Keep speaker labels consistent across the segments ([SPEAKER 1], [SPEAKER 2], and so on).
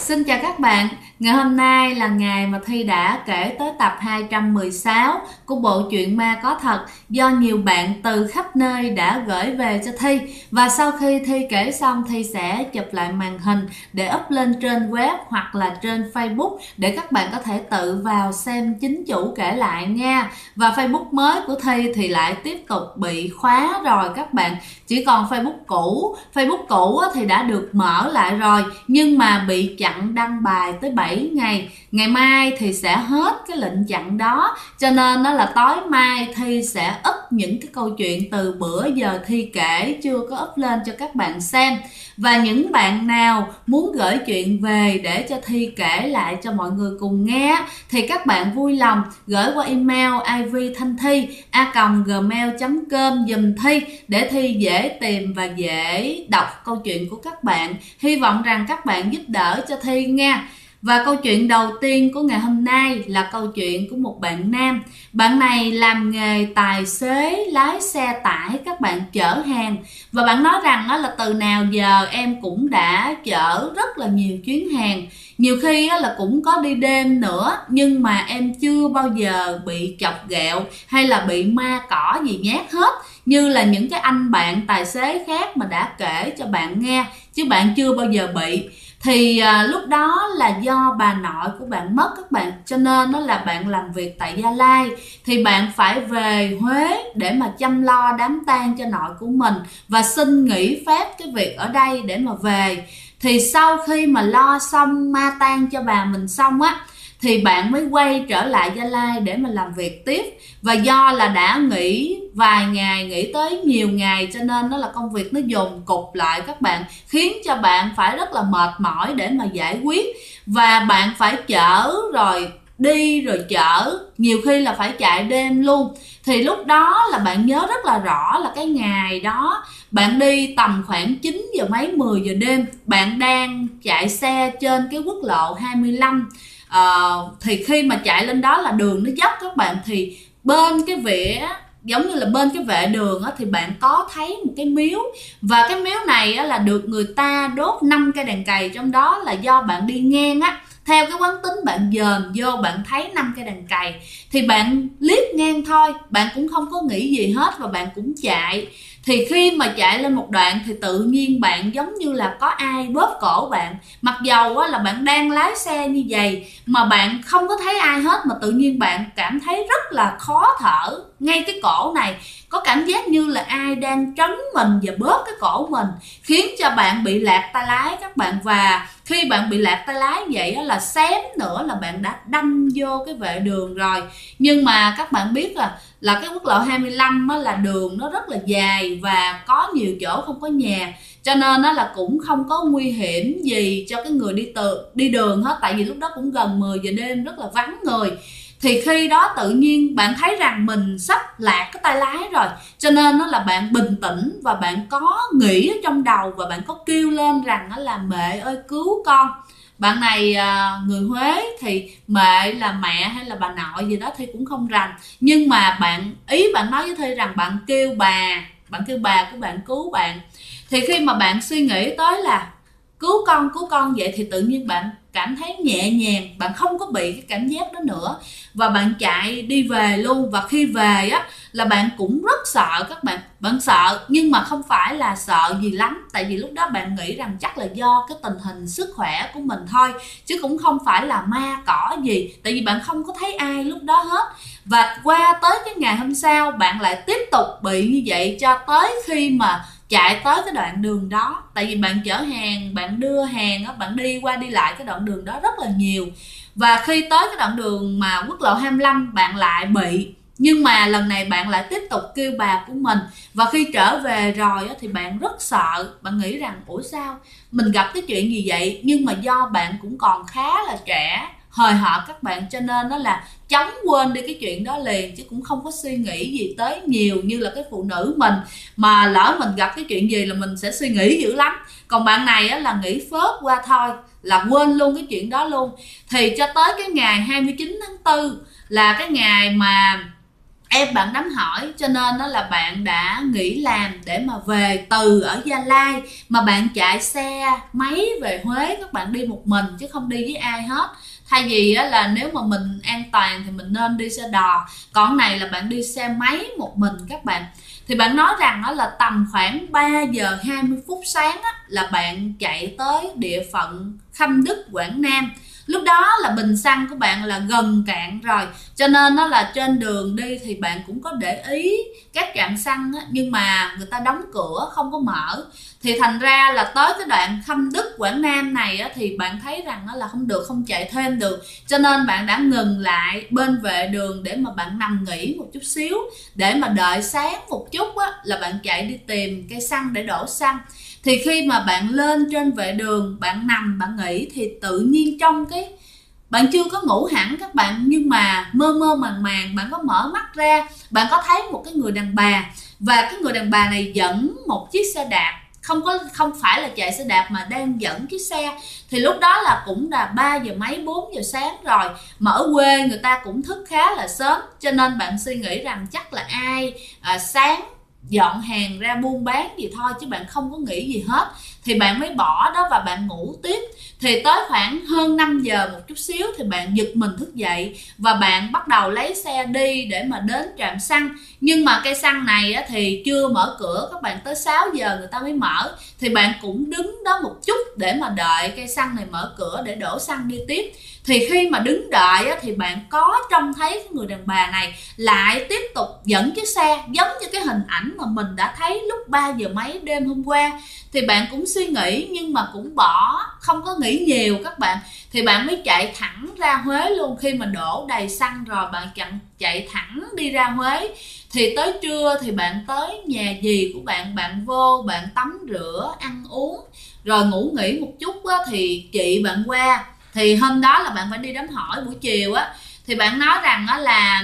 [SPEAKER 1] Xin chào các bạn, ngày hôm nay là ngày mà Thi đã kể tới tập 216 của bộ truyện ma có thật do nhiều bạn từ khắp nơi đã gửi về cho Thi. Và sau khi Thi kể xong, Thi sẽ chụp lại màn hình để up lên trên web hoặc là trên Facebook để các bạn có thể tự vào xem chính chủ kể lại nha. Và Facebook mới của Thi thì lại tiếp tục bị khóa rồi các bạn, chỉ còn Facebook cũ thì đã được mở lại rồi nhưng mà bị chặn đăng bài tới 7 ngày. Ngày mai thì sẽ hết cái lệnh chặn đó, cho nên nó là tối mai Thi sẽ up những cái câu chuyện từ bữa giờ Thi kể chưa có up lên cho các bạn xem. Và những bạn nào muốn gửi chuyện về để cho Thi kể lại cho mọi người cùng nghe thì các bạn vui lòng gửi qua email ivthanhthi@gmail.com giùm Thi để Thi dễ tìm và dễ đọc câu chuyện của các bạn. Hy vọng rằng các bạn giúp đỡ cho Thi nha. Và câu chuyện đầu tiên của ngày hôm nay là câu chuyện của một bạn nam. Bạn này làm nghề tài xế lái xe tải các bạn, chở hàng. Và bạn nói rằng là từ nào giờ em cũng đã chở rất là nhiều chuyến hàng. Nhiều khi là cũng có đi đêm nữa, nhưng mà em chưa bao giờ bị chọc ghẹo hay là bị ma cỏ gì nhát hết, như là những cái anh bạn tài xế khác mà đã kể cho bạn nghe, chứ bạn chưa bao giờ bị. Thì lúc đó là do bà nội của bạn mất các bạn, cho nên là bạn làm việc tại Gia Lai thì bạn phải về Huế để mà chăm lo đám tang cho nội của mình và xin nghỉ phép cái việc ở đây để mà về. Thì sau khi mà lo xong ma tang cho bà mình xong á thì bạn mới quay trở lại Gia Lai để mà làm việc tiếp. Và do là đã nghỉ vài ngày, nghỉ tới nhiều ngày, cho nên nó là công việc nó dồn cục lại các bạn, khiến cho bạn phải rất là mệt mỏi để mà giải quyết. Và bạn phải chở rồi đi rồi chở, nhiều khi là phải chạy đêm luôn. Thì lúc đó là bạn nhớ rất là rõ là cái ngày đó bạn đi tầm khoảng 9 giờ mấy 10 giờ đêm. Bạn đang chạy xe trên cái quốc lộ 25. Thì khi mà chạy lên đó là đường nó dốc các bạn, thì bên cái vỉa giống như là bên cái vệ đường thì bạn có thấy một cái miếu. Và cái miếu này là được người ta đốt 5 cây đèn cày, trong đó là do bạn đi ngang theo cái quán tính bạn dòm vô bạn thấy 5 cây đèn cày thì bạn liếc ngang thôi, bạn cũng không có nghĩ gì hết và bạn cũng chạy. Thì khi mà chạy lên một đoạn thì tự nhiên bạn giống như là có ai bóp cổ bạn, mặc dầu là bạn đang lái xe như vậy mà bạn không có thấy ai hết, mà tự nhiên bạn cảm thấy rất là khó thở ngay cái cổ này, có cảm giác như là ai đang trấn mình và bóp cái cổ mình, khiến cho bạn bị lạc tay lái các bạn. Và khi bạn bị lạc tay lái vậy là xém nữa là bạn đã đâm vô cái vệ đường rồi. Nhưng mà các bạn biết là cái quốc lộ 25 là đường nó rất là dài và có nhiều chỗ không có nhà, cho nên là cũng không có nguy hiểm gì cho cái người đi đường hết, tại vì lúc đó cũng gần 10 giờ đêm, rất là vắng người. Thì khi đó tự nhiên bạn thấy rằng mình sắp lạc cái tay lái rồi, cho nên là bạn bình tĩnh và bạn có nghĩ ở trong đầu và bạn có kêu lên rằng là mẹ ơi cứu con. Bạn này người Huế thì mẹ là mẹ hay là bà nội gì đó thì cũng không rành, nhưng mà bạn nói với Thi rằng bạn kêu bà của bạn cứu bạn. Thì khi mà bạn suy nghĩ tới là cứu con vậy thì tự nhiên bạn cảm thấy nhẹ nhàng, bạn không có bị cái cảm giác đó nữa và bạn chạy đi về luôn. Và khi về là bạn cũng rất sợ các bạn sợ nhưng mà không phải là sợ gì lắm, tại vì lúc đó bạn nghĩ rằng chắc là do cái tình hình sức khỏe của mình thôi, chứ cũng không phải là ma cỏ gì, tại vì bạn không có thấy ai lúc đó hết. Và qua tới cái ngày hôm sau bạn lại tiếp tục bị như vậy cho tới khi mà chạy tới cái đoạn đường đó. Tại vì bạn chở hàng, bạn đưa hàng bạn đi qua đi lại cái đoạn đường đó rất là nhiều. Và khi tới cái đoạn đường mà quốc lộ 25 bạn lại bị, nhưng mà lần này bạn lại tiếp tục kêu bà của mình. Và khi trở về rồi thì bạn rất sợ, bạn nghĩ rằng ủa sao mình gặp cái chuyện gì vậy. Nhưng mà do bạn cũng còn khá là trẻ, hời hợt các bạn, cho nên nó là chóng quên đi cái chuyện đó liền, chứ cũng không có suy nghĩ gì tới nhiều như là cái phụ nữ mình, mà lỡ mình gặp cái chuyện gì là mình sẽ suy nghĩ dữ lắm. Còn bạn này là nghĩ phớt qua thôi, là quên luôn cái chuyện đó luôn. Thì cho tới cái ngày 29 tháng 4 là cái ngày mà em bạn đám hỏi, cho nên đó là bạn đã nghỉ làm để mà về từ ở Gia Lai mà bạn chạy xe máy về Huế, các bạn đi một mình chứ không đi với ai hết. Thay vì là nếu mà mình an toàn thì mình nên đi xe đò, còn này là bạn đi xe máy một mình các bạn. Thì bạn nói rằng đó là tầm khoảng 3 giờ 20 phút sáng là bạn chạy tới địa phận Khâm Đức, Quảng Nam. Lúc đó là bình xăng của bạn là gần cạn rồi, cho nên nó là trên đường đi thì bạn cũng có để ý các trạm xăng nhưng mà người ta đóng cửa không có mở. Thì thành ra là tới cái đoạn Khâm Đức, Quảng Nam này thì bạn thấy rằng là không được, không chạy thêm được, cho nên bạn đã ngừng lại bên vệ đường để mà bạn nằm nghỉ một chút xíu, để mà đợi sáng một chút là bạn chạy đi tìm cây xăng để đổ xăng. Thì khi mà bạn lên trên vệ đường, bạn nằm bạn nghỉ thì tự nhiên trong cái bạn chưa có ngủ hẳn các bạn, nhưng mà mơ mơ màng màng bạn có mở mắt ra, bạn có thấy một cái người đàn bà, và cái người đàn bà này dẫn một chiếc xe đạp, không phải là chạy xe đạp mà đang dẫn chiếc xe. Thì lúc đó là cũng là 3 giờ mấy 4 giờ sáng rồi, mà ở quê người ta cũng thức khá là sớm, cho nên bạn suy nghĩ rằng chắc là ai sáng dọn hàng ra buôn bán gì thôi, chứ bạn không có nghĩ gì hết. Thì bạn mới bỏ đó và bạn ngủ tiếp. Thì tới khoảng hơn 5 giờ một chút xíu thì bạn giật mình thức dậy và bạn bắt đầu lấy xe đi để mà đến trạm xăng. Nhưng mà cây xăng này thì chưa mở cửa các bạn, tới 6 giờ người ta mới mở. Thì bạn cũng đứng đó một chút để mà đợi cây xăng này mở cửa để đổ xăng đi tiếp. Thì khi mà đứng đợi thì bạn có trông thấy cái người đàn bà này lại tiếp tục dẫn chiếc xe, giống như cái hình ảnh mà mình đã thấy lúc 3 giờ mấy đêm hôm qua. Thì bạn cũng suy nghĩ nhưng mà cũng bỏ, không có nghĩ nhiều các bạn. Thì bạn mới chạy thẳng ra Huế luôn. Khi mà đổ đầy xăng rồi bạn chạy thẳng đi ra Huế. Thì tới trưa thì bạn tới nhà dì của bạn, bạn vô bạn tắm rửa ăn uống rồi ngủ nghỉ một chút thì chị bạn qua. Thì hôm đó là bạn phải đi đám hỏi buổi chiều thì bạn nói rằng là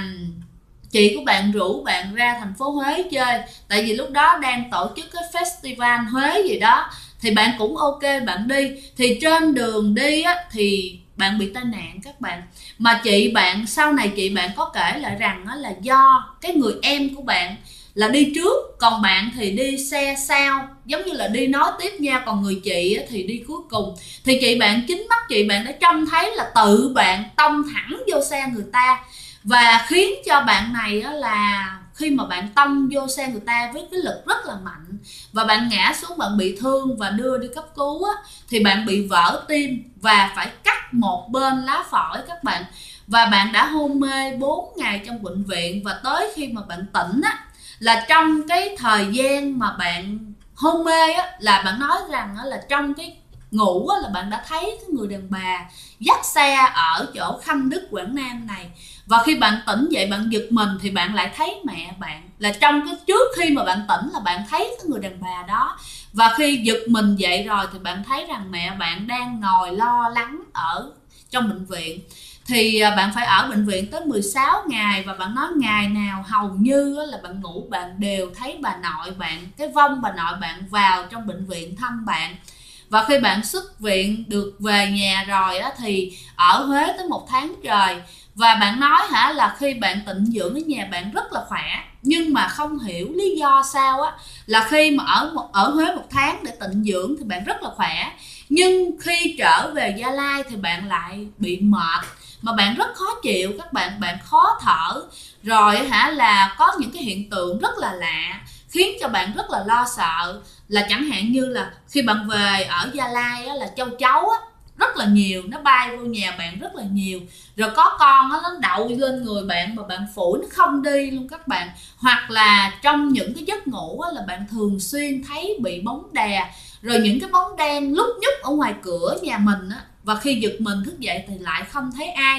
[SPEAKER 1] chị của bạn rủ bạn ra thành phố Huế chơi, tại vì lúc đó đang tổ chức cái festival Huế gì đó. Thì bạn cũng ok bạn đi. Thì trên đường đi thì bạn bị tai nạn các bạn. Mà chị bạn sau này chị bạn có kể lại rằng là do cái người em của bạn là đi trước, còn bạn thì đi xe sau, giống như là đi nói tiếp nhau, còn người chị thì đi cuối cùng. Thì chị bạn, chính mắt chị bạn đã trông thấy là tự bạn tông thẳng vô xe người ta, và khiến cho bạn này là khi mà bạn tông vô xe người ta với cái lực rất là mạnh và bạn ngã xuống, bạn bị thương và đưa đi cấp cứu thì bạn bị vỡ tim và phải cắt một bên lá phổi các bạn. Và bạn đã hôn mê 4 ngày trong bệnh viện, và tới khi mà bạn tỉnh là trong cái thời gian mà bạn hôn mê là bạn nói rằng là trong cái ngủ là bạn đã thấy cái người đàn bà dắt xe ở chỗ Khâm Đức, Quảng Nam này. Và khi bạn tỉnh dậy bạn giật mình thì bạn lại thấy mẹ bạn là trong cái trước khi mà bạn tỉnh là bạn thấy cái người đàn bà đó. Và khi giật mình dậy rồi thì bạn thấy rằng mẹ bạn đang ngồi lo lắng ở trong bệnh viện. Thì bạn phải ở bệnh viện tới 16 ngày, và bạn nói ngày nào hầu như là bạn ngủ bạn đều thấy bà nội bạn, cái vong bà nội bạn vào trong bệnh viện thăm bạn. Và khi bạn xuất viện được về nhà rồi thì ở Huế tới 1 tháng trời. Và bạn nói là khi bạn tịnh dưỡng ở nhà bạn rất là khỏe, nhưng mà không hiểu lý do sao là khi mà ở Huế 1 tháng để tịnh dưỡng thì bạn rất là khỏe, nhưng khi trở về Gia Lai thì bạn lại bị mệt, mà bạn rất khó chịu các bạn, bạn khó thở, rồi là có những cái hiện tượng rất là lạ khiến cho bạn rất là lo sợ. Là chẳng hạn như là khi bạn về ở Gia Lai là châu chấu rất là nhiều, nó bay vô nhà bạn rất là nhiều, rồi có con nó đậu lên người bạn mà bạn phủi nó không đi luôn các bạn. Hoặc là trong những cái giấc ngủ là bạn thường xuyên thấy bị bóng đè, rồi những cái bóng đen lúc nhúc ở ngoài cửa nhà mình và khi giật mình thức dậy thì lại không thấy ai.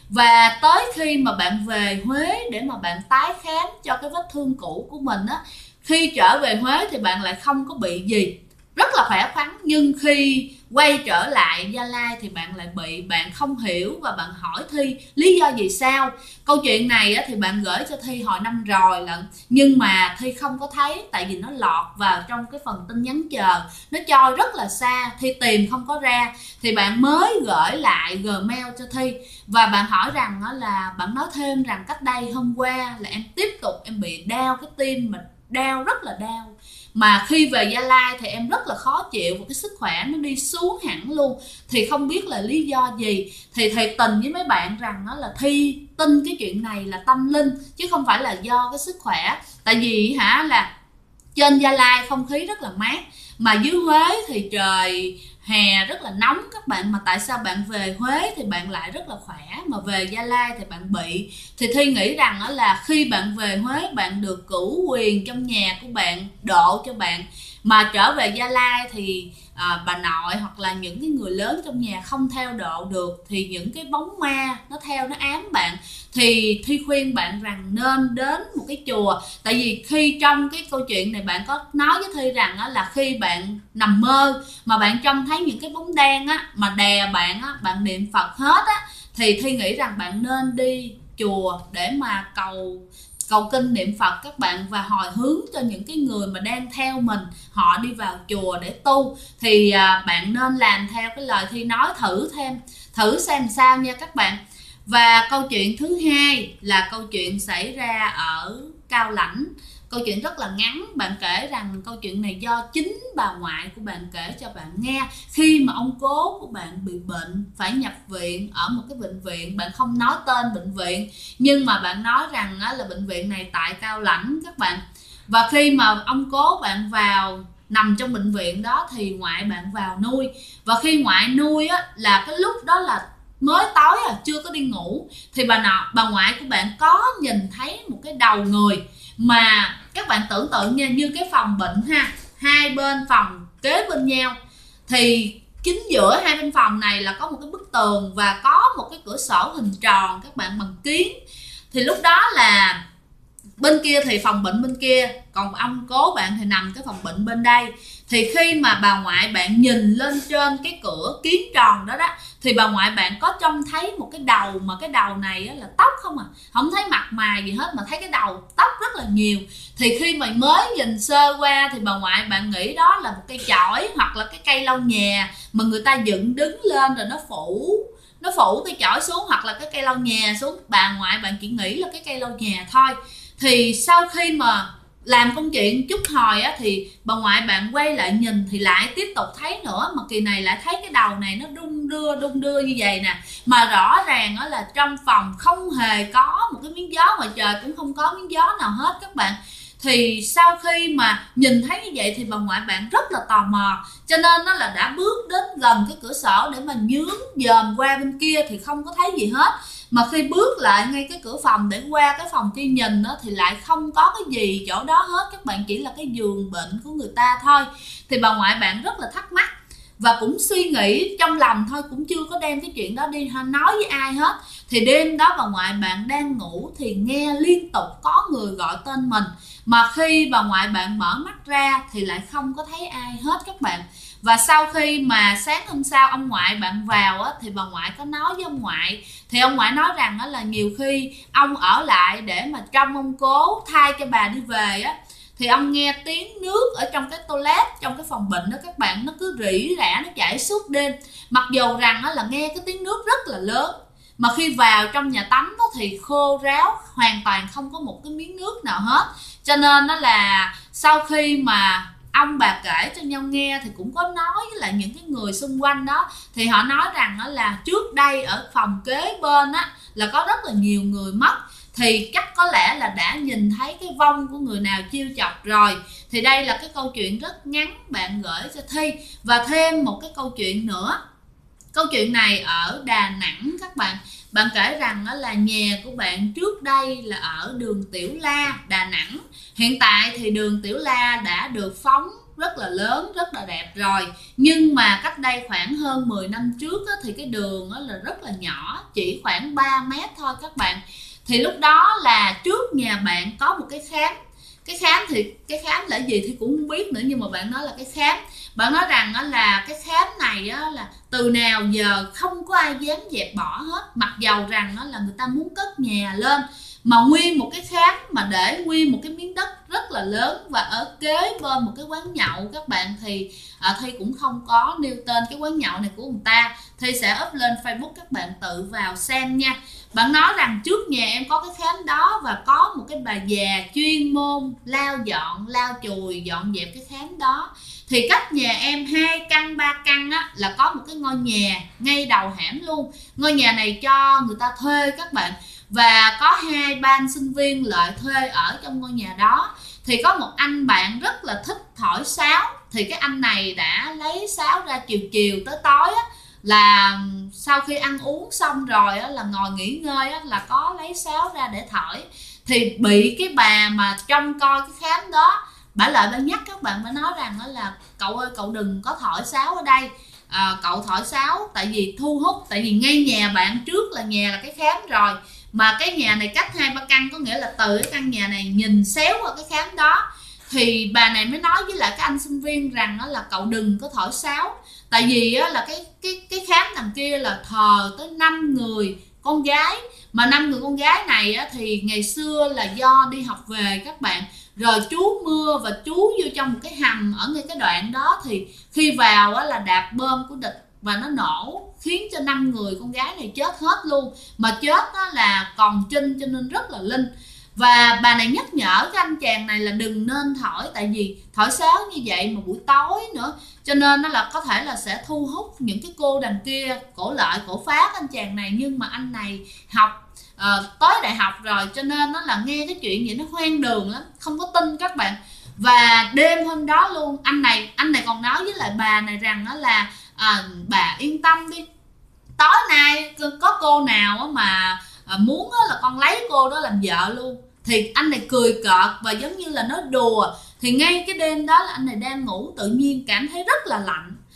[SPEAKER 1] Và tới khi mà bạn về Huế để mà bạn tái khám cho cái vết thương cũ của mình khi trở về Huế thì bạn lại không có bị gì, rất là khỏe khoắn, nhưng khi quay trở lại Gia Lai thì bạn lại bị, bạn không hiểu và bạn hỏi Thi lý do gì sao. Câu chuyện này thì bạn gửi cho Thi hồi năm rồi lận, nhưng mà Thi không có thấy, tại vì nó lọt vào trong cái phần tin nhắn chờ, nó trôi rất là xa, Thi tìm không có ra. Thì bạn mới gửi lại Gmail cho Thi và bạn hỏi rằng là bạn nói thêm rằng cách đây hôm qua là em tiếp tục em bị đau cái tim, mà đau rất là đau, mà khi về Gia Lai thì em rất là khó chịu và cái sức khỏe nó đi xuống hẳn luôn, thì không biết là lý do gì. Thì thầy tình với mấy bạn rằng đó là Thi tin cái chuyện này là tâm linh chứ không phải là do cái sức khỏe. Tại vì là trên Gia Lai không khí rất là mát, mà dưới Huế thì trời hè rất là nóng các bạn, mà tại sao bạn về Huế thì bạn lại rất là khỏe, mà về Gia Lai thì bạn bị. Thì Thi nghĩ rằng đó là khi bạn về Huế bạn được cửu quyền trong nhà của bạn độ cho bạn, mà trở về Gia Lai thì bà nội hoặc là những cái người lớn trong nhà không theo độ được, thì những cái bóng ma nó theo nó ám bạn. Thì Thi khuyên bạn rằng nên đến một cái chùa. Tại vì khi trong cái câu chuyện này bạn có nói với Thi rằng là khi bạn nằm mơ mà bạn trông thấy những cái bóng đen mà đè bạn bạn niệm Phật hết thì Thi nghĩ rằng bạn nên đi chùa để mà cầu kinh niệm Phật các bạn, và hồi hướng cho những cái người mà đang theo mình, họ đi vào chùa để tu. Thì bạn nên làm theo cái lời Thi nói, thử xem sao nha các bạn. Và câu chuyện thứ hai là câu chuyện xảy ra ở Cao Lãnh. Câu chuyện rất là ngắn, bạn kể rằng câu chuyện này do chính bà ngoại của bạn kể cho bạn nghe. Khi mà ông cố của bạn bị bệnh, phải nhập viện ở một cái bệnh viện, bạn không nói tên bệnh viện, nhưng mà bạn nói rằng là bệnh viện này tại Cao Lãnh các bạn. Và khi mà ông cố bạn vào nằm trong bệnh viện đó thì ngoại bạn vào nuôi. Và khi ngoại nuôi là cái lúc đó là mới tối chưa có đi ngủ, thì bà ngoại của bạn có nhìn thấy một cái đầu người, mà các bạn tưởng tượng nha, như cái phòng bệnh hai bên phòng kế bên nhau, thì chính giữa hai bên phòng này là có một cái bức tường và có một cái cửa sổ hình tròn các bạn, bằng kiến. Thì lúc đó là bên kia thì phòng bệnh bên kia, còn ông cố bạn thì nằm cái phòng bệnh bên đây. Thì khi mà bà ngoại bạn nhìn lên trên cái cửa kiến tròn đó thì bà ngoại bạn có trông thấy một cái đầu, mà cái đầu này là tóc không không thấy mặt mày gì hết, mà thấy cái đầu tóc rất là nhiều. Thì khi mà mới nhìn sơ qua thì bà ngoại bạn nghĩ đó là một cây chổi hoặc là cái cây lau nhà mà người ta dựng đứng lên rồi nó phủ cái chổi xuống, hoặc là cái cây lau nhà xuống. Bà ngoại bạn chỉ nghĩ là cái cây lau nhà thôi. Thì sau khi mà làm công chuyện chút hồi thì bà ngoại bạn quay lại nhìn thì lại tiếp tục thấy nữa, mà kỳ này lại thấy cái đầu này nó đung đưa như vậy nè. Mà rõ ràng là trong phòng không hề có một cái miếng gió, ngoài trời cũng không có miếng gió nào hết các bạn. Thì sau khi mà nhìn thấy như vậy thì bà ngoại bạn rất là tò mò, cho nên nó là đã bước đến gần cái cửa sổ để mà nhướng dòm qua bên kia thì không có thấy gì hết. Mà khi bước lại ngay cái cửa phòng để qua cái phòng kia nhìn thì lại không có cái gì chỗ đó hết các bạn, chỉ là cái giường bệnh của người ta thôi. Thì bà ngoại bạn rất là thắc mắc và cũng suy nghĩ trong lòng thôi, cũng chưa có đem cái chuyện đó đi nói với ai hết. Thì đêm đó bà ngoại bạn đang ngủ thì nghe liên tục có người gọi tên mình, mà khi bà ngoại bạn mở mắt ra thì lại không có thấy ai hết các bạn. Và sau khi mà sáng hôm sau ông ngoại bạn vào thì bà ngoại có nói với ông ngoại, thì ông ngoại nói rằng là nhiều khi ông ở lại để mà trông ông cố thay cho bà đi về thì ông nghe tiếng nước ở trong cái toilet, trong cái phòng bệnh đó các bạn, nó cứ rỉ rả, nó chảy suốt đêm. Mặc dù rằng là nghe cái tiếng nước rất là lớn, mà khi vào trong nhà tắm thì khô ráo, hoàn toàn không có một cái miếng nước nào hết. Cho nên đó là sau khi mà ông bà kể cho nhau nghe thì cũng có nói với lại những cái người xung quanh đó, thì họ nói rằng là trước đây ở phòng kế bên là có rất là nhiều người mất, thì chắc có lẽ là đã nhìn thấy cái vong của người nào chiêu chọc rồi. Thì đây là cái câu chuyện rất ngắn bạn gửi cho Thi. Và thêm một cái câu chuyện nữa, câu chuyện này ở Đà Nẵng các bạn. Bạn kể rằng là nhà của bạn trước đây là ở đường Tiểu La, Đà Nẵng. Hiện tại thì đường Tiểu La đã được phóng rất là lớn, rất là đẹp rồi. Nhưng mà cách đây khoảng hơn 10 năm trước thì cái đường là rất là nhỏ, chỉ khoảng 3 mét thôi các bạn. Thì lúc đó là trước nhà bạn có một cái Cái khám thì cái khám là gì thì cũng không biết nữa, nhưng mà bạn nói là cái khám. Bạn nói rằng là cái khám này là từ nào giờ không có ai dám dẹp bỏ hết, mặc dầu rằng là người ta muốn cất nhà lên, mà nguyên một cái khám mà để nguyên một cái miếng đất rất là lớn, và ở kế bên một cái quán nhậu các bạn, thì Thi cũng không có nêu tên cái quán nhậu này của người ta, Thi sẽ up lên Facebook, các bạn tự vào xem nha. Bạn nói rằng trước nhà em có cái khám đó và có một cái bà già chuyên môn lau dọn, lau chùi, dọn dẹp cái khám đó. Thì cách nhà em 2 căn 3 căn là có một cái ngôi nhà ngay đầu hẻm luôn. Ngôi nhà này cho người ta thuê các bạn, và có 2 ban sinh viên lại thuê ở trong ngôi nhà đó. Thì có một anh bạn rất là thích thổi sáo, thì cái anh này đã lấy sáo ra chiều chiều tới tối là sau khi ăn uống xong rồi là ngồi nghỉ ngơi là có lấy sáo ra để thổi. Thì bị cái bà mà trông coi cái khám đó, bà lại bà nhắc các bạn, bà nói rằng là cậu ơi, cậu đừng có thổi sáo ở đây, cậu thổi sáo tại vì thu hút, tại vì ngay nhà bạn trước là nhà là cái khám rồi, mà cái nhà này cách 2-3 căn, có nghĩa là từ cái căn nhà này nhìn xéo qua cái khám đó. Thì bà này mới nói với lại cái anh sinh viên rằng là cậu đừng có thổi sáo, tại vì là cái khám đằng kia là thờ tới 5 người con gái, mà 5 người con gái này thì ngày xưa là do đi học về các bạn, rồi trú mưa và trú vô trong một cái hầm ở ngay cái đoạn đó, thì khi vào là đạp bom của địch và nó nổ khiến cho 5 người con gái này chết hết luôn, mà chết là còn trinh, cho nên rất là linh. Và bà này nhắc nhở cái anh chàng này là đừng nên thổi, tại vì thổi sáo như vậy mà buổi tối nữa, cho nên nó là có thể là sẽ thu hút những cái cô đằng kia cổ lại cổ phá anh chàng này. Nhưng mà anh này học tới đại học rồi, cho nên nó là nghe cái chuyện vậy nó hoang đường lắm, không có tin các bạn. Và đêm hôm đó luôn, anh này còn nói với lại bà này rằng là bà yên tâm đi, tối nay có cô nào mà muốn là con lấy cô đó làm vợ luôn. Thì anh này cười cợt và giống như là nói đùa. Thì ngay cái đêm đó là anh này đang ngủ, tự nhiên cảm thấy rất là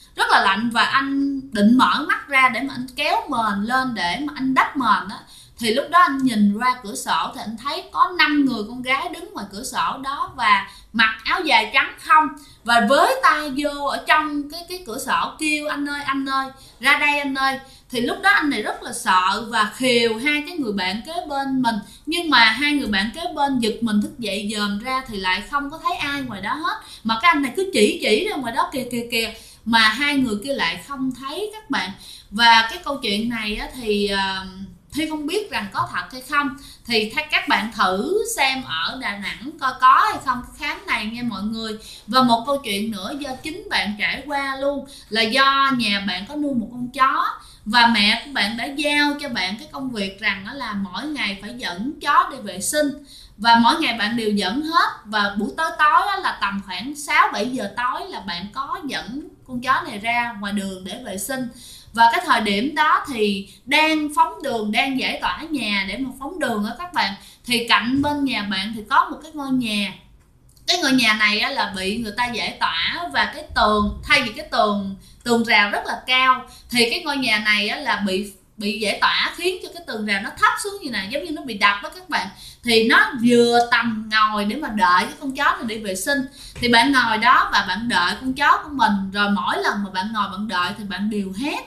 [SPEAKER 1] lạnh, và anh định mở mắt ra để mà anh kéo mền lên để mà anh đắp mền á. Thì lúc đó anh nhìn ra cửa sổ thì anh thấy có 5 người con gái đứng ngoài cửa sổ đó, và mặc áo dài trắng không, và với tay vô ở trong cái cửa sổ kêu anh ơi, ra đây anh ơi. Thì lúc đó anh này rất là sợ và khều 2 cái người bạn kế bên mình, nhưng mà 2 người bạn kế bên giật mình thức dậy dòm ra thì lại không có thấy ai ngoài đó hết, mà cái anh này cứ chỉ ra ngoài đó kìa, mà 2 người kia lại không thấy các bạn. Và cái câu chuyện này thì Thi không biết rằng có thật hay không, thì các bạn thử xem ở Đà Nẵng coi có hay không cái khám này nha mọi người. Và một câu chuyện nữa do chính bạn trải qua luôn, là do nhà bạn có nuôi một con chó, và mẹ của bạn đã giao cho bạn cái công việc rằng là mỗi ngày phải dẫn chó đi vệ sinh, và mỗi ngày bạn đều dẫn hết. Và buổi tối là tầm khoảng 6-7 giờ tối là bạn có dẫn con chó này ra ngoài đường để vệ sinh. Và cái thời điểm đó thì đang phóng đường, đang giải tỏa nhà để mà phóng đường đó các bạn, thì cạnh bên nhà bạn thì có một cái ngôi nhà. Cái ngôi nhà này là bị người ta giải tỏa, và cái tường, thay vì cái tường rào rất là cao, thì cái ngôi nhà này là bị giải tỏa, khiến cho cái tường rào nó thấp xuống như này, giống như nó bị đập đó các bạn. Thì nó vừa tầm ngồi để mà đợi cái con chó này đi vệ sinh. Thì bạn ngồi đó và bạn đợi con chó của mình, rồi mỗi lần mà bạn ngồi bạn đợi thì bạn đều hét.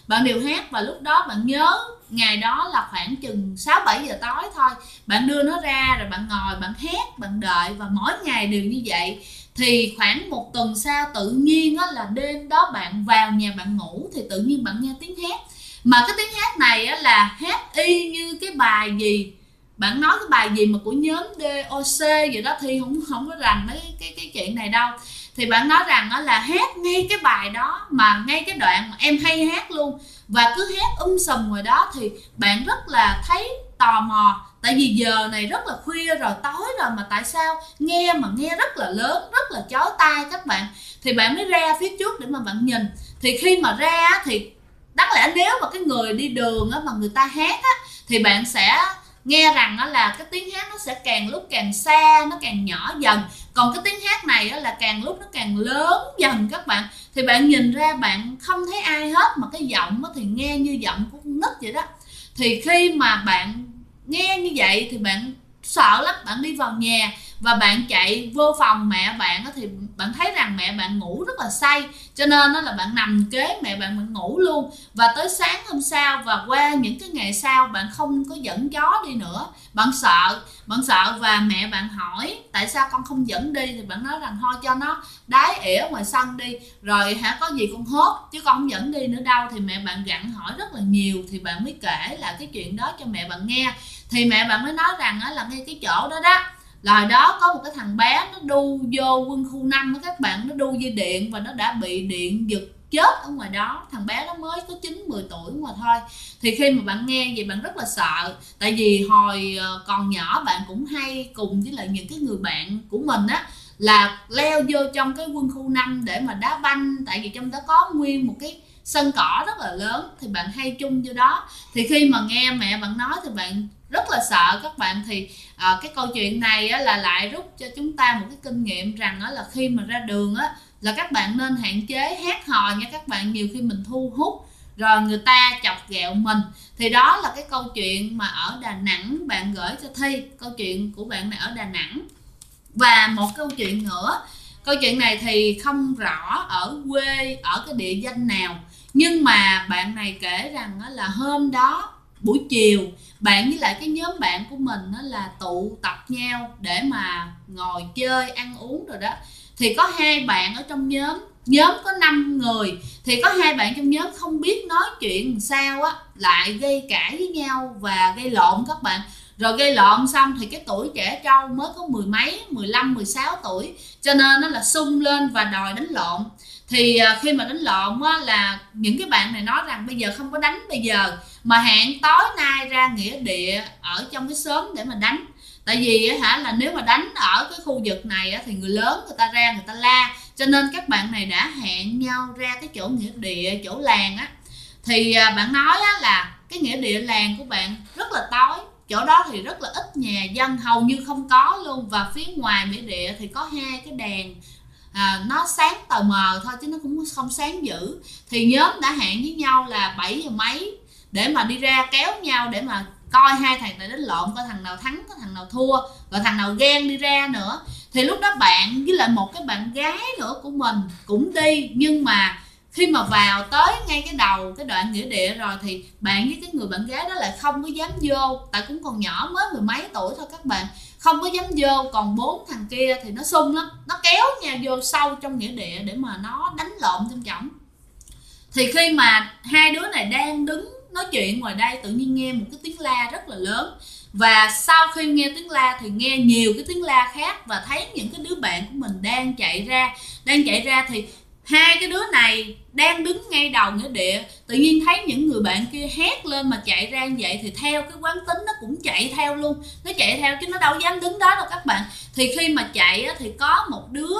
[SPEAKER 1] Và lúc đó bạn nhớ ngày đó là khoảng chừng 6-7 giờ tối thôi, bạn đưa nó ra rồi bạn ngồi bạn hét, bạn đợi, và mỗi ngày đều như vậy. Thì khoảng 1 tuần sau tự nhiên là đêm đó bạn vào nhà bạn ngủ thì tự nhiên bạn nghe tiếng hét, mà cái tiếng hét này là hét y như cái bài gì, bạn nói cái bài gì mà của nhóm DOC vậy đó, thì không có rành mấy cái chuyện này đâu. Thì bạn nói rằng là hét ngay cái bài đó, mà ngay cái đoạn mà em hay hát luôn, và cứ hét sùm ngoài đó. Thì bạn rất là thấy tò mò, tại vì giờ này rất là khuya rồi, tối rồi, mà tại sao nghe rất là lớn, rất là chói tai các bạn. Thì bạn mới ra phía trước để mà bạn nhìn. Thì khi mà ra thì đáng lẽ nếu mà cái người đi đường mà người ta hát thì bạn sẽ nghe rằng là cái tiếng hát nó sẽ càng lúc càng xa, nó càng nhỏ dần. Còn cái tiếng hát này là càng lúc nó càng lớn dần các bạn. Thì bạn nhìn ra bạn không thấy ai hết, mà cái giọng thì nghe như giọng của con nít vậy đó. Thì khi mà bạn nghe như vậy thì bạn sợ lắm, bạn đi vào nhà. và bạn chạy vô phòng mẹ bạn thì bạn thấy rằng mẹ bạn ngủ rất là say, cho nên là bạn nằm kế mẹ bạn ngủ luôn. Và tới sáng hôm sau và qua những cái ngày sau bạn không có dẫn chó đi nữa, bạn sợ và mẹ bạn hỏi tại sao con không dẫn đi, thì bạn nói rằng thôi cho nó đái ỉa ngoài sân đi, rồi có gì con hốt chứ con không dẫn đi nữa đâu. Thì mẹ bạn gặng hỏi rất là nhiều thì bạn mới kể lại cái chuyện đó cho mẹ bạn nghe. Thì mẹ bạn mới nói rằng là ngay cái chỗ đó đó là đó có một cái thằng bé nó đu vô quân khu 5 các bạn, nó đu dây điện và nó đã bị điện giật chết ở ngoài đó. Thằng bé nó mới có 9-10 tuổi mà thôi. Thì khi mà bạn nghe vậy bạn rất là sợ, tại vì hồi còn nhỏ bạn cũng hay cùng với lại những cái người bạn của mình á là leo vô trong cái quân khu 5 để mà đá banh, tại vì trong đó có nguyên một cái sân cỏ rất là lớn, thì bạn hay chung vô đó. Thì khi mà nghe mẹ bạn nói thì bạn rất là sợ các bạn. Thì cái câu chuyện này là lại rút cho chúng ta một cái kinh nghiệm rằng là khi mà ra đường là các bạn nên hạn chế hét hò nha các bạn. Nhiều khi mình thu hút rồi người ta chọc ghẹo mình. Thì đó là cái câu chuyện mà ở Đà Nẵng bạn gửi cho Thi, câu chuyện của bạn này ở Đà Nẵng. Và một câu chuyện nữa, câu chuyện này thì không rõ ở quê ở cái địa danh nào, nhưng mà bạn này kể rằng là hôm đó buổi chiều bạn với lại cái nhóm bạn của mình là tụ tập nhau để mà ngồi chơi ăn uống rồi đó. Thì có hai bạn ở trong nhóm có 5 người, thì có hai bạn trong nhóm không biết nói chuyện sao lại gây cãi với nhau và gây lộn các bạn. Rồi gây lộn xong thì cái tuổi trẻ trâu mới có 10 mấy, 15, 16 tuổi, cho nên nó là sung lên và đòi đánh lộn. Thì khi mà đánh lộn là những cái bạn này nói rằng bây giờ không có đánh bây giờ, mà hẹn tối nay ra nghĩa địa ở trong cái xóm để mà đánh. Tại vì là nếu mà đánh ở cái khu vực này thì người lớn người ta ra người ta la, cho nên các bạn này đã hẹn nhau ra cái chỗ nghĩa địa, chỗ làng Thì bạn nói là cái nghĩa địa làng của bạn rất là tối, chỗ đó thì rất là ít nhà dân, hầu như không có luôn. Và phía ngoài nghĩa địa thì có hai cái đèn nó sáng tờ mờ thôi chứ nó cũng không sáng dữ. Thì nhóm đã hẹn với nhau là 7 giờ mấy để mà đi ra kéo nhau để mà coi hai thằng này đánh lộn, coi thằng nào thắng, coi thằng nào thua, rồi thằng nào ghen đi ra nữa. Thì lúc đó bạn với lại một cái bạn gái nữa của mình cũng đi, nhưng mà khi mà vào tới ngay cái đầu cái đoạn nghĩa địa rồi thì bạn với cái người bạn gái đó lại không có dám vô, tại cũng còn nhỏ mới 10 mấy tuổi thôi các bạn, không có dám vô. Còn 4 thằng kia thì nó sung lắm, nó kéo nhau vô sâu trong nghĩa địa để mà nó đánh lộn trong chổng. Thì khi mà hai đứa này đang đứng nói chuyện ngoài đây, tự nhiên nghe một cái tiếng la rất là lớn. Và sau khi nghe tiếng la thì nghe nhiều cái tiếng la khác, và thấy những cái đứa bạn của mình đang chạy ra. Thì hai cái đứa này đang đứng ngay đầu nghĩa địa, tự nhiên thấy những người bạn kia hét lên mà chạy ra như vậy, thì theo cái quán tính nó cũng chạy theo luôn. Nó chạy theo chứ nó đâu dám đứng đó đâu các bạn. Thì khi mà chạy thì có một đứa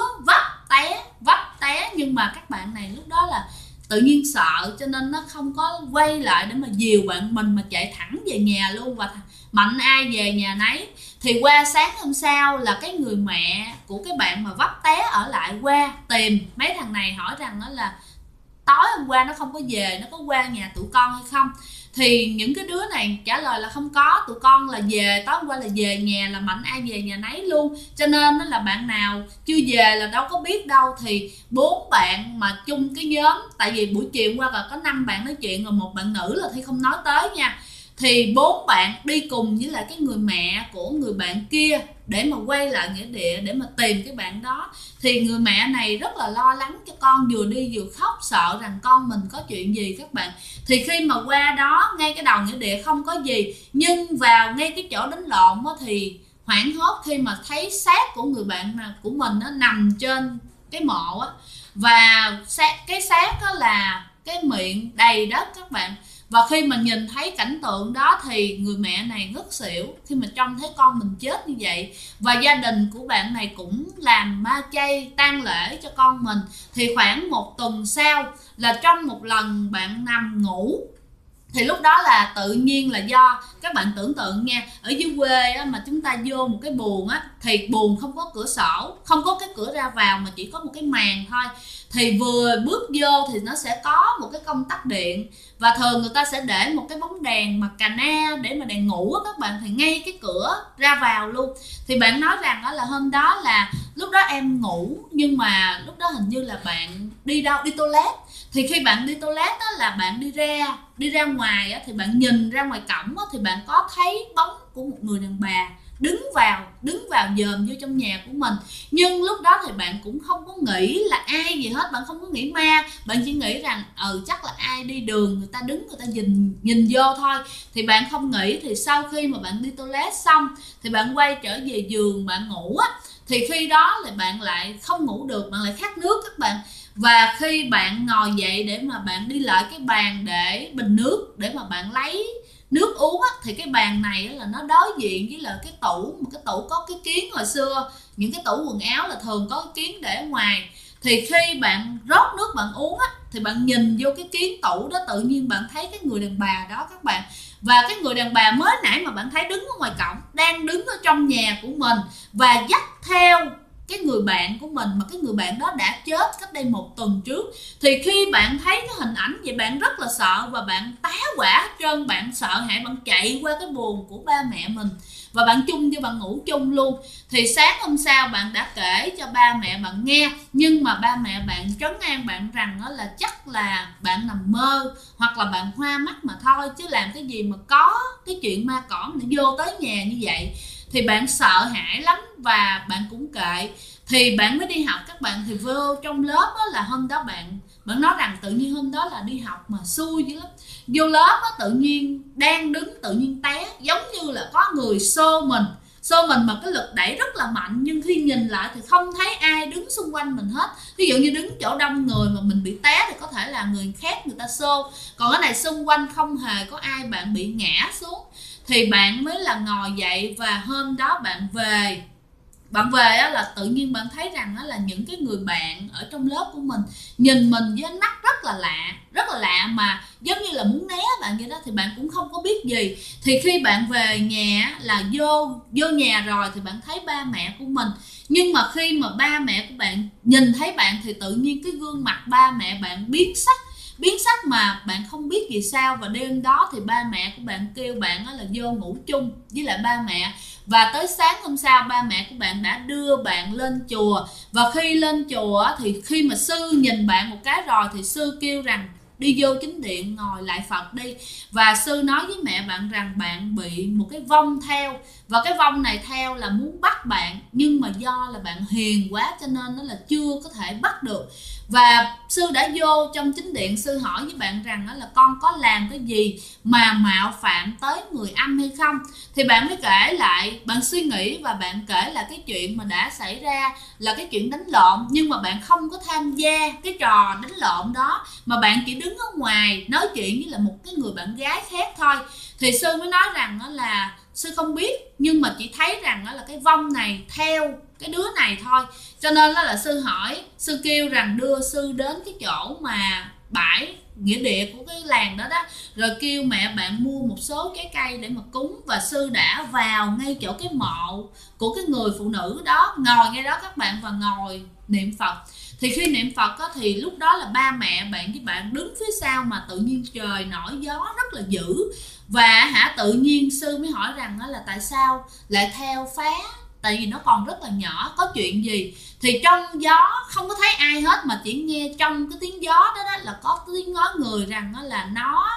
[SPEAKER 1] vấp té, nhưng mà các bạn này lúc đó là tự nhiên sợ cho nên nó không có quay lại để mà dìu bạn mình, mà chạy thẳng về nhà luôn, và mạnh ai về nhà nấy. Thì qua sáng hôm sau là cái người mẹ của cái bạn mà vấp té ở lại qua tìm mấy thằng này, hỏi rằng đó là tối hôm qua nó không có về, nó có qua nhà tụi con hay không. Thì những cái đứa này trả lời là không có, tụi con là về, tối hôm qua là về nhà, là mạnh ai về nhà nấy luôn, cho nên là bạn nào chưa về là đâu có biết đâu. Thì 4 bạn mà chung cái nhóm, tại vì buổi chiều qua là có 5 bạn nói chuyện, rồi một bạn nữ là Thi không nói tới nha. Thì 4 bạn đi cùng với lại cái người mẹ của người bạn kia để mà quay lại nghĩa địa để mà tìm cái bạn đó. Thì người mẹ này rất là lo lắng cho con, vừa đi vừa khóc, sợ rằng con mình có chuyện gì các bạn. Thì khi mà qua đó ngay cái đầu nghĩa địa không có gì, nhưng vào ngay cái chỗ đánh lộn thì hoảng hốt khi mà thấy xác của người bạn của mình nó nằm trên cái mộ và cái xác đó là cái miệng đầy đất các bạn. Và khi mà nhìn thấy cảnh tượng đó thì người mẹ này ngất xỉu khi mà trông thấy con mình chết như vậy. Và gia đình của bạn này cũng làm ma chay tang lễ cho con mình. Thì khoảng 1 tuần sau là trong một lần bạn nằm ngủ, thì lúc đó là tự nhiên là do các bạn tưởng tượng nha, ở dưới quê mà chúng ta vô một cái buồng thì buồng không có cửa sổ, không có cái cửa ra vào mà chỉ có một cái màn thôi. thì vừa bước vô thì nó sẽ có một cái công tắc điện, và thường người ta sẽ để một cái bóng đèn mà cà na để mà đèn ngủ á các bạn, thì ngay cái cửa ra vào luôn. Thì bạn nói rằng đó là hôm đó là lúc đó em ngủ, nhưng mà lúc đó hình như là bạn đi đâu, đi toilet. Thì khi bạn đi toilet đó là bạn đi ra ngoài á, thì bạn nhìn ra ngoài cổng á, thì bạn có thấy bóng của một người đàn bà đứng vào dòm vô trong nhà của mình. Nhưng lúc đó thì bạn cũng không có nghĩ là ai gì hết, bạn không có nghĩ ma, bạn chỉ nghĩ rằng chắc là ai đi đường người ta đứng người ta nhìn vô thôi. Thì bạn không nghĩ, thì sau khi mà bạn đi toilet xong thì bạn quay trở về giường bạn ngủ á, thì khi đó là bạn lại không ngủ được, bạn lại khát nước các bạn. Và khi bạn ngồi dậy để mà bạn đi lại cái bàn để bình nước để mà bạn lấy nước uống á, thì cái bàn này là nó đối diện với là cái tủ, một cái tủ có cái kiến. Hồi xưa những cái tủ quần áo là thường có cái kiến để ở ngoài. Thì khi bạn rót nước bạn uống á, thì bạn nhìn vô cái kiến tủ đó, tự nhiên bạn thấy cái người đàn bà đó các bạn. Và cái người đàn bà mới nãy mà bạn thấy đứng ở ngoài cổng đang đứng ở trong nhà của mình và dắt theo cái người bạn của mình, mà cái người bạn đó đã chết cách đây 1 tuần trước. Thì khi bạn thấy cái hình ảnh vậy, bạn rất là sợ và bạn tá hỏa hết trơn, bạn sợ hãi, bạn chạy qua cái buồng của ba mẹ mình và bạn chung cho bạn ngủ chung luôn. Thì sáng hôm sau bạn đã kể cho ba mẹ bạn nghe, nhưng mà ba mẹ bạn trấn an bạn rằng đó là chắc là bạn nằm mơ hoặc là bạn hoa mắt mà thôi, chứ làm cái gì mà có cái chuyện ma cỏ để vô tới nhà như vậy. Thì bạn sợ hãi lắm và bạn cũng kệ. Thì bạn mới đi học các bạn, thì vô trong lớp đó là hôm đó bạn nói rằng tự nhiên hôm đó là đi học mà xui dữ lắm. Vô lớp đó, tự nhiên đang đứng tự nhiên té, giống như là có người xô mình mà cái lực đẩy rất là mạnh, nhưng khi nhìn lại thì không thấy ai đứng xung quanh mình hết. Ví dụ như đứng chỗ đông người mà mình bị té thì có thể là người khác người ta xô, còn cái này xung quanh không hề có ai, bạn bị ngã xuống. Thì bạn mới là ngồi dậy, và hôm đó bạn về á, là tự nhiên bạn thấy rằng đó là những cái người bạn ở trong lớp của mình nhìn mình với ánh mắt rất là lạ mà giống như là muốn né bạn vậy đó. Thì bạn cũng không có biết gì. Thì khi bạn về nhà là vô nhà rồi thì bạn thấy ba mẹ của mình, nhưng mà khi mà ba mẹ của bạn nhìn thấy bạn thì tự nhiên cái gương mặt ba mẹ bạn biến sắc mà bạn không biết vì sao. Và đêm đó thì ba mẹ của bạn kêu bạn là vô ngủ chung với lại ba mẹ. Và tới sáng hôm sau ba mẹ của bạn đã đưa bạn lên chùa. Và khi lên chùa thì khi mà sư nhìn bạn một cái rồi thì sư kêu rằng đi vô chính điện ngồi lại Phật đi. Và sư nói với mẹ bạn rằng bạn bị một cái vong theo, và cái vong này theo là muốn bắt bạn, nhưng mà do là bạn hiền quá cho nên nó là chưa có thể bắt được. Và sư đã vô trong chính điện, sư hỏi với bạn rằng là con có làm cái gì mà mạo phạm tới người âm hay không. Thì bạn mới kể lại, bạn suy nghĩ và bạn kể là cái chuyện mà đã xảy ra là cái chuyện đánh lộn, nhưng mà bạn không có tham gia cái trò đánh lộn đó, mà bạn chỉ đứng ở ngoài nói chuyện với là một cái người bạn gái khác thôi. Thì sư mới nói rằng là sư không biết, nhưng mà chỉ thấy rằng là cái vong này theo cái đứa này thôi. Cho nên là sư hỏi, sư kêu rằng đưa sư đến cái chỗ mà bãi nghĩa địa của cái làng đó đó, rồi kêu mẹ bạn mua một số trái cây để mà cúng. Và sư đã vào ngay chỗ cái mộ của cái người phụ nữ đó, ngồi ngay đó các bạn, và ngồi niệm Phật. Thì khi niệm Phật á, thì lúc đó là ba mẹ bạn với bạn đứng phía sau, mà tự nhiên trời nổi gió rất là dữ. Và tự nhiên sư mới hỏi rằng là tại sao lại theo phá, tại vì nó còn rất là nhỏ, có chuyện gì. Thì trong gió không có thấy ai hết, mà chỉ nghe trong cái tiếng gió đó, là có tiếng nói người rằng là nó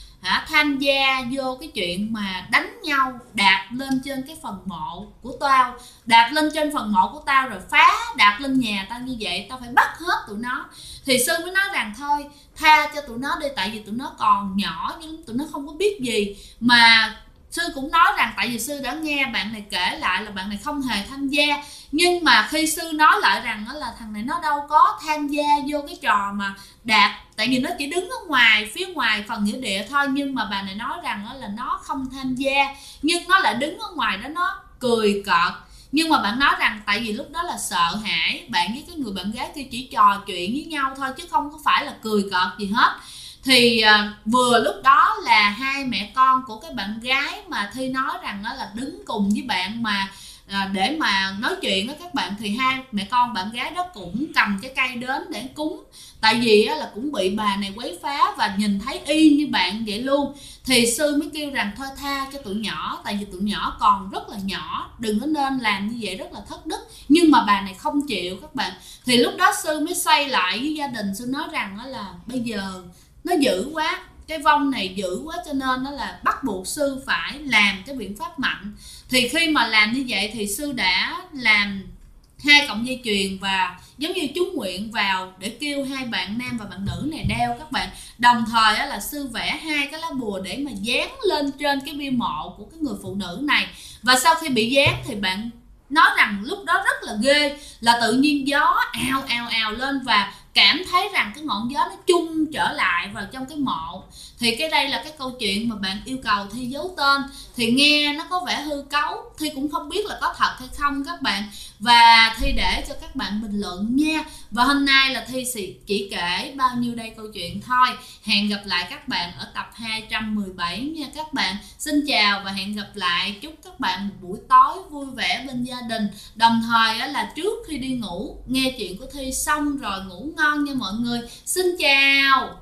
[SPEAKER 1] tham gia vô cái chuyện mà đánh nhau, đạp lên trên cái phần mộ của tao, đạp lên trên phần mộ của tao rồi đạp lên nhà tao, như vậy tao phải bắt hết tụi nó. Thì sư mới nói rằng thôi tha cho tụi nó đi, tại vì tụi nó còn nhỏ nhưng tụi nó không có biết gì. Mà sư cũng nói rằng tại vì sư đã nghe bạn này kể lại là bạn này không hề tham gia, nhưng mà khi sư nói lại rằng là thằng này nó đâu có tham gia vô cái trò mà đạp, tại vì nó chỉ đứng ở ngoài, phía ngoài phần nghĩa địa thôi. Nhưng mà bà này nói rằng là nó không tham gia, nhưng nó lại đứng ở ngoài đó nó cười cợt. Nhưng mà bạn nói rằng tại vì lúc đó là sợ hãi, bạn với cái người bạn gái kia chỉ trò chuyện với nhau thôi, chứ không có phải là cười cợt gì hết. Thì vừa lúc đó là hai mẹ con của cái bạn gái mà Thi nói rằng là đứng cùng với bạn mà để mà nói chuyện đó các bạn, thì hai mẹ con bạn gái đó cũng cầm cái cây đến để cúng. Tại vì là cũng bị bà này quấy phá và nhìn thấy y như bạn vậy luôn, thì sư mới kêu rằng thôi tha cho tụi nhỏ, tại vì tụi nhỏ còn rất là nhỏ, đừng có nên làm như vậy, rất là thất đức. Nhưng mà bà này không chịu các bạn. Thì lúc đó sư mới xoay lại với gia đình, sư nói rằng đó là bây giờ nó dữ quá, cái vong này dữ quá, cho nên đó là bắt buộc sư phải làm cái biện pháp mạnh. Thì khi mà làm như vậy thì sư đã làm 2 cọng dây chuyền và giống như chú nguyện vào để kêu hai bạn nam và bạn nữ này đeo các bạn. Đồng thời là sư vẽ 2 cái lá bùa để mà dán lên trên cái bia mộ của cái người phụ nữ này. Và sau khi bị dán thì bạn nói rằng lúc đó rất là ghê, là tự nhiên gió ào ào ào lên và cảm thấy rằng cái ngọn gió nó chung trở lại vào trong cái mộ. Thì cái đây là cái câu chuyện mà bạn yêu cầu Thi giấu tên. Thì nghe nó có vẻ hư cấu, Thi cũng không biết là có thật hay không các bạn, và Thi để cho các bạn bình luận nha. Và hôm nay là Thi chỉ kể bao nhiêu đây câu chuyện thôi. Hẹn gặp lại các bạn ở tập 217 nha các bạn. Xin chào và hẹn gặp lại. Chúc các bạn một buổi tối vui vẻ bên gia đình. Đồng thời là trước khi đi ngủ nghe chuyện của Thi xong rồi ngủ ngon nha mọi người. Xin chào.